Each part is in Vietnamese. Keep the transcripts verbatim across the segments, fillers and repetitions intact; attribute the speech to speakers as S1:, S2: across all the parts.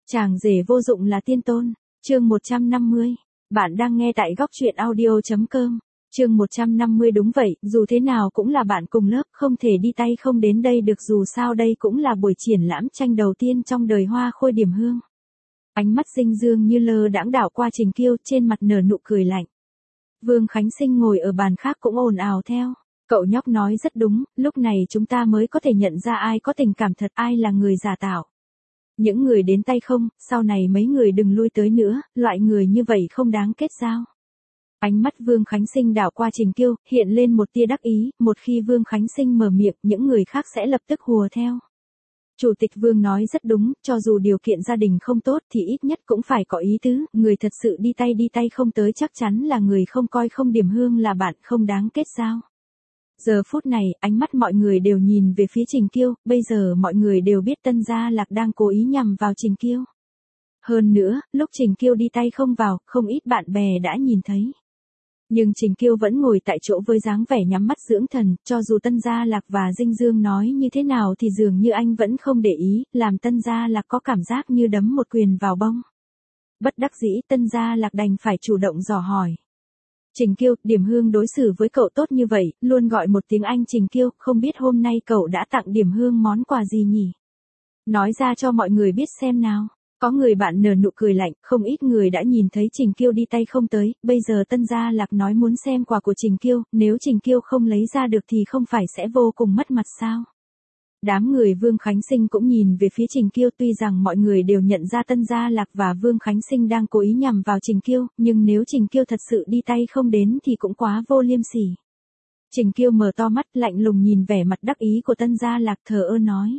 S1: Chàng rể vô dụng là tiên tôn, chương một trăm năm mươi. Bạn đang nghe tại góc truyện audio chấm com. Chương một trăm năm mươi đúng vậy, dù thế nào cũng là bạn cùng lớp, không thể đi tay không đến đây được, dù sao đây cũng là buổi triển lãm tranh đầu tiên trong đời Hoa Khôi Điểm Hương. Ánh mắt Dinh Dương như lơ đãng đảo qua Trình Kiêu, trên mặt nở nụ cười lạnh. Vương Khánh Sinh ngồi ở bàn khác cũng ồn ào theo. Cậu nhóc nói rất đúng, lúc này chúng ta mới có thể nhận ra ai có tình cảm thật, ai là người giả tạo. Những người đến tay không, sau này mấy người đừng lui tới nữa, loại người như vậy không đáng kết giao. Ánh mắt Vương Khánh Sinh đảo qua Trình Kiêu, hiện lên một tia đắc ý, một khi Vương Khánh Sinh mở miệng, những người khác sẽ lập tức hùa theo. Chủ tịch Vương nói rất đúng, cho dù điều kiện gia đình không tốt thì ít nhất cũng phải có ý tứ, người thật sự đi tay đi tay không tới chắc chắn là người không coi không Điểm Hương là bạn, không đáng kết giao. Giờ phút này, ánh mắt mọi người đều nhìn về phía Trình Kiêu, bây giờ mọi người đều biết Tân Gia Lạc đang cố ý nhằm vào Trình Kiêu. Hơn nữa, lúc Trình Kiêu đi tay không vào, không ít bạn bè đã nhìn thấy. Nhưng Trình Kiêu vẫn ngồi tại chỗ với dáng vẻ nhắm mắt dưỡng thần, cho dù Tân Gia Lạc và Dinh Dương nói như thế nào thì dường như anh vẫn không để ý, làm Tân Gia Lạc có cảm giác như đấm một quyền vào bông. Bất đắc dĩ, Tân Gia Lạc đành phải chủ động dò hỏi. Trình Kiêu, Điểm Hương đối xử với cậu tốt như vậy, luôn gọi một tiếng anh Trình Kiêu, không biết hôm nay cậu đã tặng Điểm Hương món quà gì nhỉ? Nói ra cho mọi người biết xem nào. Có người bạn nở nụ cười lạnh, không ít người đã nhìn thấy Trình Kiêu đi tay không tới, bây giờ Tân Gia Lạc nói muốn xem quà của Trình Kiêu, nếu Trình Kiêu không lấy ra được thì không phải sẽ vô cùng mất mặt sao? Đám người Vương Khánh Sinh cũng nhìn về phía Trình Kiêu, tuy rằng mọi người đều nhận ra Tân Gia Lạc và Vương Khánh Sinh đang cố ý nhằm vào Trình Kiêu, nhưng nếu Trình Kiêu thật sự đi tay không đến thì cũng quá vô liêm sỉ. Trình Kiêu mở to mắt lạnh lùng nhìn vẻ mặt đắc ý của Tân Gia Lạc, thờ ơ nói.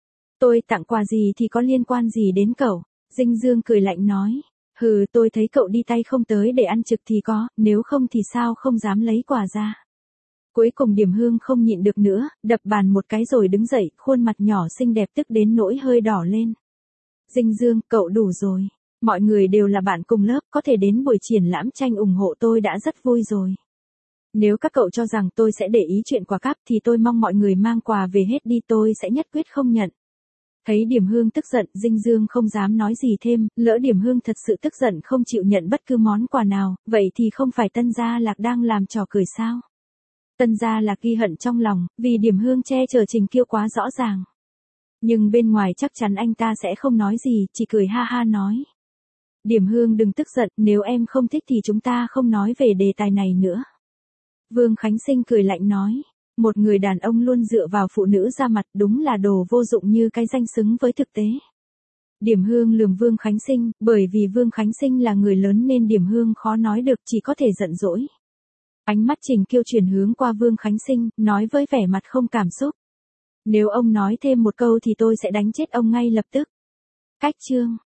S1: Tôi tặng quà gì thì có liên quan gì đến cậu? Dinh Dương cười lạnh nói. Hừ, tôi thấy cậu đi tay không tới để ăn trực thì có, nếu không thì sao không dám lấy quà ra. Cuối cùng Điểm Hương không nhịn được nữa, đập bàn một cái rồi đứng dậy, khuôn mặt nhỏ xinh đẹp tức đến nỗi hơi đỏ lên. Dinh Dương, cậu đủ rồi. Mọi người đều là bạn cùng lớp, có thể đến buổi triển lãm tranh ủng hộ tôi đã rất vui rồi. Nếu các cậu cho rằng tôi sẽ để ý chuyện quà cáp thì tôi mong mọi người mang quà về hết đi, tôi sẽ nhất quyết không nhận. Thấy Điểm Hương tức giận, Dinh Dương không dám nói gì thêm, lỡ Điểm Hương thật sự tức giận không chịu nhận bất cứ món quà nào, vậy thì không phải Tân Gia Lạc đang làm trò cười sao? Tân Gia Lạc ghi hận trong lòng, vì Điểm Hương che chở Trình Kiêu quá rõ ràng. Nhưng bên ngoài chắc chắn anh ta sẽ không nói gì, chỉ cười ha ha nói. Điểm Hương đừng tức giận, nếu em không thích thì chúng ta không nói về đề tài này nữa. Vương Khánh Sinh cười lạnh nói. Một người đàn ông luôn dựa vào phụ nữ ra mặt, đúng là đồ vô dụng như cái danh xứng với thực tế. Điểm Hương lườm Vương Khánh Sinh, bởi vì Vương Khánh Sinh là người lớn nên Điểm Hương khó nói được, chỉ có thể giận dỗi. Ánh mắt Trình Kiêu chuyển hướng qua Vương Khánh Sinh, nói với vẻ mặt không cảm xúc. Nếu ông nói thêm một câu thì tôi sẽ đánh chết ông ngay lập tức. Cách chương.